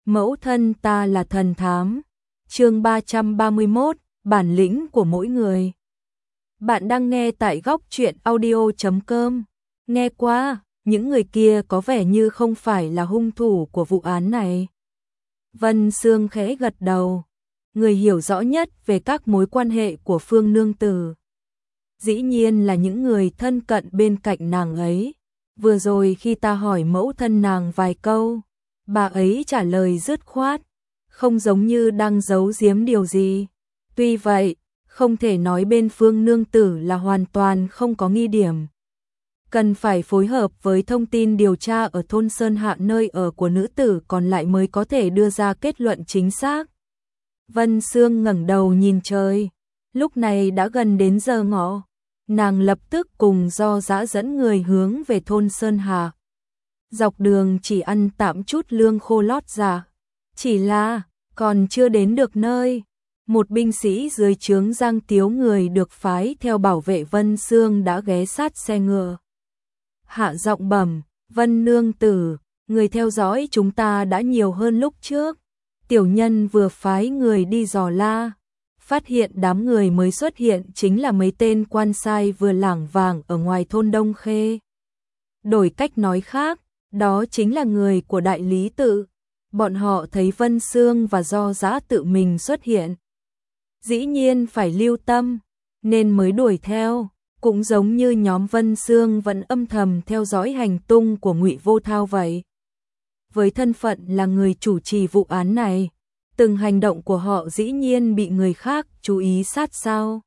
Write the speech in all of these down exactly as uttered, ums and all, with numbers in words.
Mẫu thân ta là thần thám. Chương ba trăm ba mươi mốt, bản lĩnh của mỗi người. Bạn đang nghe tại góc truyện audio chấm com. Nghe qua, những người kia có vẻ như không phải là hung thủ của vụ án này. Vân Sương khẽ gật đầu. Người hiểu rõ nhất về các mối quan hệ của Phương Nương Tử dĩ nhiên là những người thân cận bên cạnh nàng ấy. Vừa rồi khi ta hỏi mẫu thân nàng vài câu, bà ấy trả lời dứt khoát, không giống như đang giấu giếm điều gì. Tuy vậy, không thể nói bên Phương Nương Tử là hoàn toàn không có nghi điểm. Cần phải phối hợp với thông tin điều tra ở thôn Sơn Hạ nơi ở của nữ tử còn lại mới có thể đưa ra kết luận chính xác. Vân Sương ngẩng đầu nhìn trời, lúc này đã gần đến giờ ngọ. Nàng lập tức cùng Do Dã dẫn người hướng về thôn Sơn Hạ. Dọc đường chỉ ăn tạm chút lương khô lót dạ. Chỉ là, còn chưa đến được nơi, một binh sĩ dưới trướng Giang Tiếu người được phái theo bảo vệ Vân Sương đã ghé sát xe ngựa. Hạ giọng bẩm, Vân Nương Tử, người theo dõi chúng ta đã nhiều hơn lúc trước. Tiểu nhân vừa phái người đi dò la, phát hiện đám người mới xuất hiện chính là mấy tên quan sai vừa lảng vảng ở ngoài thôn Đông Khê. Đổi cách nói khác, đó chính là người của đại lý tự. Bọn họ thấy Vân Sương và Do Dã tự mình xuất hiện, dĩ nhiên phải lưu tâm, nên mới đuổi theo, cũng giống như nhóm Vân Sương vẫn âm thầm theo dõi hành tung của Ngụy Vô Thao vậy. Với thân phận là người chủ trì vụ án này, từng hành động của họ dĩ nhiên bị người khác chú ý sát sao.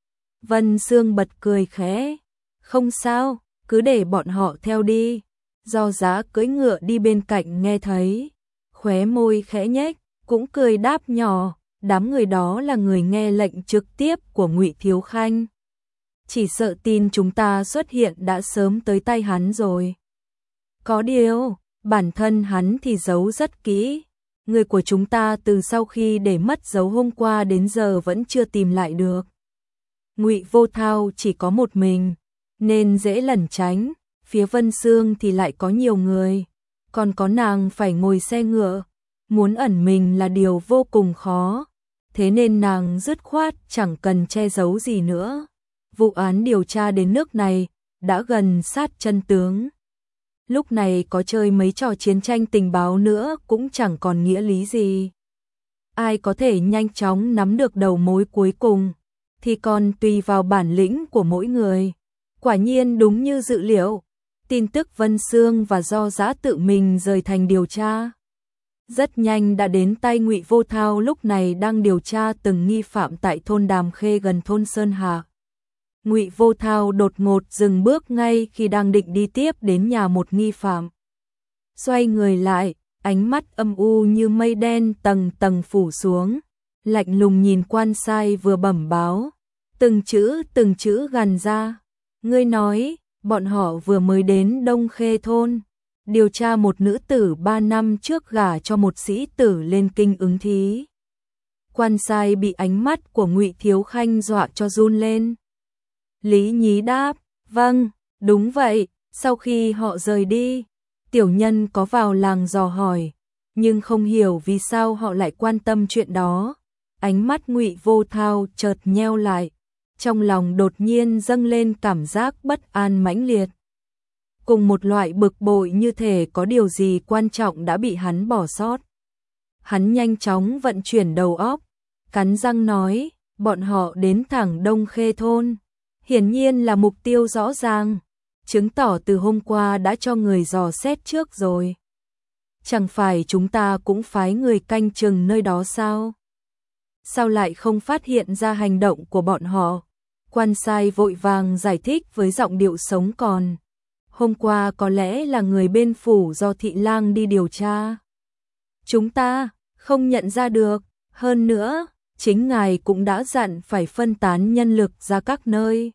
Vân Sương bật cười khẽ, không sao, cứ để bọn họ theo đi. Do Dã cưỡi ngựa đi bên cạnh nghe thấy, khóe môi khẽ nhếch, cũng cười đáp nhỏ, đám người đó là người nghe lệnh trực tiếp của Ngụy Thiếu Khanh. Chỉ sợ tin chúng ta xuất hiện đã sớm tới tay hắn rồi. Có điều, bản thân hắn thì giấu rất kỹ. Người của chúng ta từ sau khi để mất dấu hôm qua đến giờ vẫn chưa tìm lại được. Ngụy Vô Thao chỉ có một mình, nên dễ lẩn tránh. Phía Vân Sương thì lại có nhiều người, còn có nàng phải ngồi xe ngựa, muốn ẩn mình là điều vô cùng khó. Thế nên nàng dứt khoát chẳng cần che giấu gì nữa. Vụ án điều tra đến nước này đã gần sát chân tướng. Lúc này có chơi mấy trò chiến tranh tình báo nữa cũng chẳng còn nghĩa lý gì. Ai có thể nhanh chóng nắm được đầu mối cuối cùng thì còn tùy vào bản lĩnh của mỗi người. Quả nhiên đúng như dự liệu, tin tức Vân Sương và Do Dã tự mình rời thành điều tra rất nhanh đã đến tay Ngụy Vô Thao, lúc này đang điều tra từng nghi phạm tại thôn Đàm Khê gần thôn Sơn Hạ. Ngụy Vô Thao đột ngột dừng bước ngay khi đang định đi tiếp đến nhà một nghi phạm. Xoay người lại, ánh mắt âm u như mây đen tầng tầng phủ xuống, lạnh lùng nhìn quan sai vừa bẩm báo, từng chữ từng chữ gằn ra. Ngươi nói, bọn họ vừa mới đến Đông Khê thôn, điều tra một nữ tử ba năm trước gả cho một sĩ tử lên kinh ứng thí. Quan sai bị ánh mắt của Ngụy Thiếu Khanh dọa cho run lên. Lý Nhí đáp, vâng, đúng vậy. Sau khi họ rời đi, tiểu nhân có vào làng dò hỏi, nhưng không hiểu vì sao họ lại quan tâm chuyện đó. Ánh mắt Ngụy Vô Thao chợt nheo lại, trong lòng đột nhiên dâng lên cảm giác bất an mãnh liệt. Cùng một loại bực bội như thể có điều gì quan trọng đã bị hắn bỏ sót. Hắn nhanh chóng vận chuyển đầu óc, cắn răng nói, bọn họ đến thẳng Đông Khê thôn. Hiển nhiên là mục tiêu rõ ràng, chứng tỏ từ hôm qua đã cho người dò xét trước rồi. Chẳng phải chúng ta cũng phái người canh chừng nơi đó sao? Sao lại không phát hiện ra hành động của bọn họ? Quan sai vội vàng giải thích với giọng điệu sống còn. Hôm qua có lẽ là người bên phủ do thị lang đi điều tra. Chúng ta không nhận ra được, hơn nữa, chính ngài cũng đã dặn phải phân tán nhân lực ra các nơi.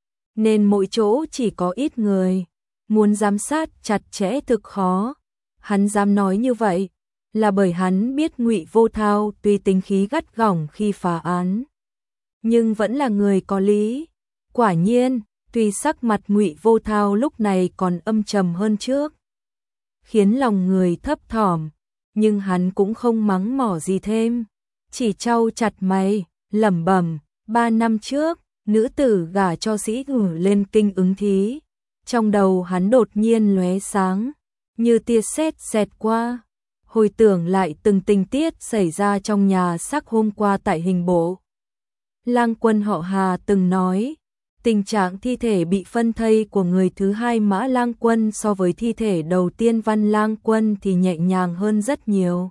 Nên mỗi chỗ chỉ có ít người, muốn giám sát chặt chẽ thực khó. Hắn dám nói như vậy là bởi hắn biết Ngụy Vô Thao tuy tính khí gắt gỏng khi phá án, nhưng vẫn là người có lý. Quả nhiên, tuy sắc mặt Ngụy Vô Thao lúc này còn âm trầm hơn trước, khiến lòng người thấp thỏm, nhưng hắn cũng không mắng mỏ gì thêm, chỉ trao chặt mày, lẩm bẩm, ba năm trước, nữ tử gả cho sĩ cử lên kinh ứng thí. Trong đầu hắn đột nhiên lóe sáng, như tia sét xẹt qua, hồi tưởng lại từng tình tiết xảy ra trong nhà xác hôm qua tại hình bộ. Lang Quân họ Hà từng nói, tình trạng thi thể bị phân thây của người thứ hai Mã Lang Quân so với thi thể đầu tiên Văn Lang Quân thì nhẹ nhàng hơn rất nhiều.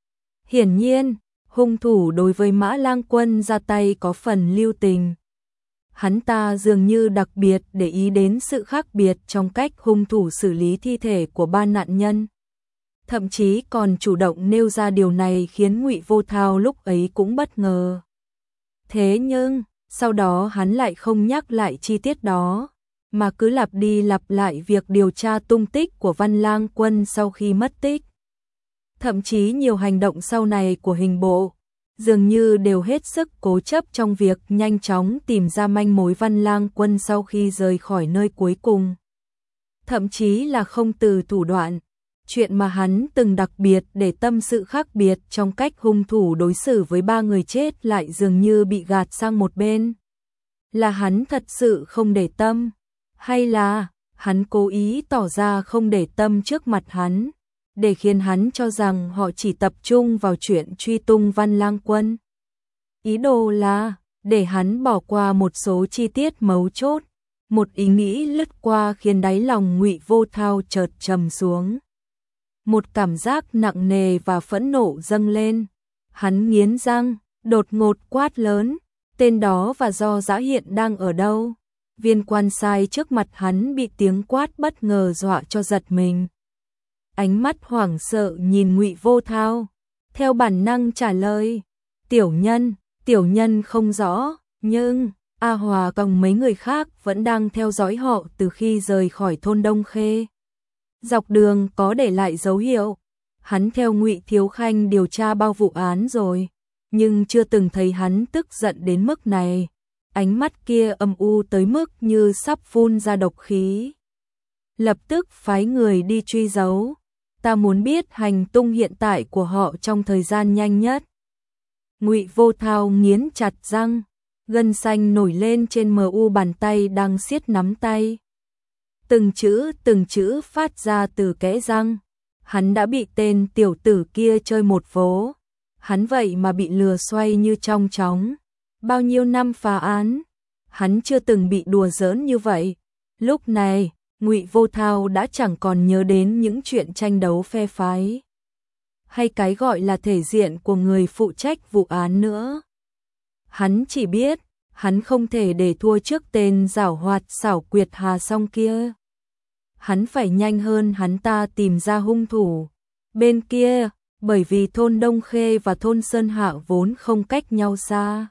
Hiển nhiên, hung thủ đối với Mã Lang Quân ra tay có phần lưu tình. Hắn ta dường như đặc biệt để ý đến sự khác biệt trong cách hung thủ xử lý thi thể của ba nạn nhân. Thậm chí còn chủ động nêu ra điều này khiến Ngụy Vô Thao lúc ấy cũng bất ngờ. Thế nhưng, sau đó hắn lại không nhắc lại chi tiết đó, mà cứ lặp đi lặp lại việc điều tra tung tích của Văn Lang Quân sau khi mất tích. Thậm chí nhiều hành động sau này của hình bộ, dường như đều hết sức cố chấp trong việc nhanh chóng tìm ra manh mối Văn Lang Quân sau khi rời khỏi nơi cuối cùng. Thậm chí là không từ thủ đoạn, chuyện mà hắn từng đặc biệt để tâm sự khác biệt trong cách hung thủ đối xử với ba người chết lại dường như bị gạt sang một bên. Là hắn thật sự không để tâm, hay là hắn cố ý tỏ ra không để tâm trước mặt hắn, để khiến hắn cho rằng họ chỉ tập trung vào chuyện truy tung Văn Lang Quân. Ý đồ là để hắn bỏ qua một số chi tiết mấu chốt, một ý nghĩ lướt qua khiến đáy lòng Ngụy Vô Thao chợt trầm xuống. Một cảm giác nặng nề và phẫn nộ dâng lên, hắn nghiến răng, đột ngột quát lớn, tên đó và Do Dã hiện đang ở đâu? Viên quan sai trước mặt hắn bị tiếng quát bất ngờ dọa cho giật mình. Ánh mắt hoảng sợ nhìn Ngụy Vô Thao, theo bản năng trả lời, tiểu nhân, tiểu nhân không rõ, nhưng A Hòa cùng mấy người khác vẫn đang theo dõi họ từ khi rời khỏi thôn Đông Khê. Dọc đường có để lại dấu hiệu, hắn theo Ngụy Thiếu Khanh điều tra bao vụ án rồi, nhưng chưa từng thấy hắn tức giận đến mức này. Ánh mắt kia âm u tới mức như sắp phun ra độc khí. Lập tức phái người đi truy dấu, ta muốn biết hành tung hiện tại của họ trong thời gian nhanh nhất. Ngụy Vô Thao nghiến chặt răng, gân xanh nổi lên trên mờ u bàn tay đang siết nắm tay. Từng chữ từng chữ phát ra từ kẽ răng, hắn đã bị tên tiểu tử kia chơi một vố, hắn vậy mà bị lừa xoay như trong chóng. Bao nhiêu năm phá án, hắn chưa từng bị đùa giỡn như vậy. Lúc này, Ngụy Vô Thao đã chẳng còn nhớ đến những chuyện tranh đấu phe phái, hay cái gọi là thể diện của người phụ trách vụ án nữa. Hắn chỉ biết, hắn không thể để thua trước tên giảo hoạt xảo quyệt Hà Song kia. Hắn phải nhanh hơn hắn ta tìm ra hung thủ. Bên kia, bởi vì thôn Đông Khê và thôn Sơn Hạ vốn không cách nhau xa,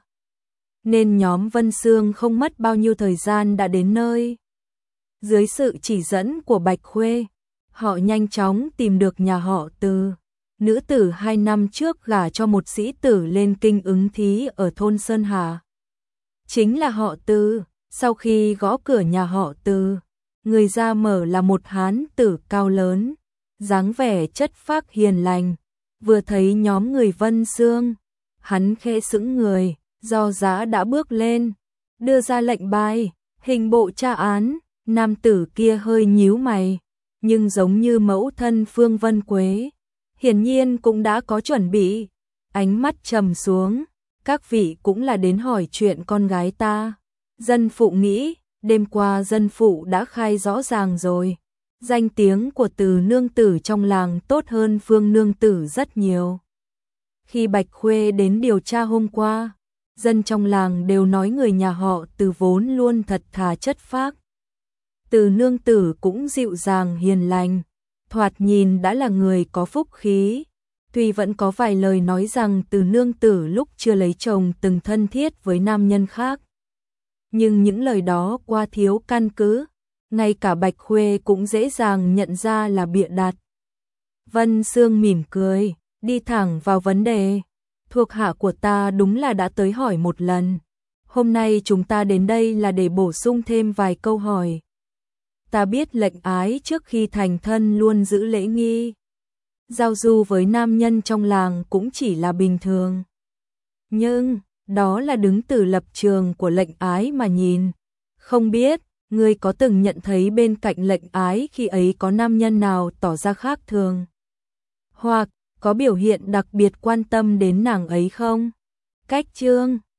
nên nhóm Vân Sương không mất bao nhiêu thời gian đã đến nơi. Dưới sự chỉ dẫn của Bạch Khuê, họ nhanh chóng tìm được nhà họ Từ. Nữ tử hai năm trước gả cho một sĩ tử lên kinh ứng thí ở thôn Sơn Hà. Chính là họ Từ. Sau khi gõ cửa nhà họ Từ, người ra mở là một hán tử cao lớn, dáng vẻ chất phác hiền lành. Vừa thấy nhóm người Vân Sương, hắn khẽ sững người. Do Dã đã bước lên, đưa ra lệnh bài, hình bộ tra án. Nam tử kia hơi nhíu mày, nhưng giống như mẫu thân Phương Vân Quế, hiển nhiên cũng đã có chuẩn bị. Ánh mắt trầm xuống, các vị cũng là đến hỏi chuyện con gái ta. Dân phụ nghĩ, đêm qua dân phụ đã khai rõ ràng rồi. Danh tiếng của Từ nương tử trong làng tốt hơn Phương nương tử rất nhiều. Khi Bạch Khuê đến điều tra hôm qua, dân trong làng đều nói người nhà họ Từ vốn luôn thật thà chất phác. Từ nương tử cũng dịu dàng hiền lành, thoạt nhìn đã là người có phúc khí. Tuy vẫn có vài lời nói rằng Từ nương tử lúc chưa lấy chồng từng thân thiết với nam nhân khác, nhưng những lời đó quá thiếu căn cứ, ngay cả Bạch Khuê cũng dễ dàng nhận ra là bịa đặt. Vân Sương mỉm cười, đi thẳng vào vấn đề. Thuộc hạ của ta đúng là đã tới hỏi một lần. Hôm nay chúng ta đến đây là để bổ sung thêm vài câu hỏi. Ta biết lệnh ái trước khi thành thân luôn giữ lễ nghi. giao du với nam nhân trong làng cũng chỉ là bình thường. Nhưng, đó là đứng từ lập trường của lệnh ái mà nhìn. Không biết, ngươi có từng nhận thấy bên cạnh lệnh ái khi ấy có nam nhân nào tỏ ra khác thường? Hoặc, có biểu hiện đặc biệt quan tâm đến nàng ấy không? Cách chương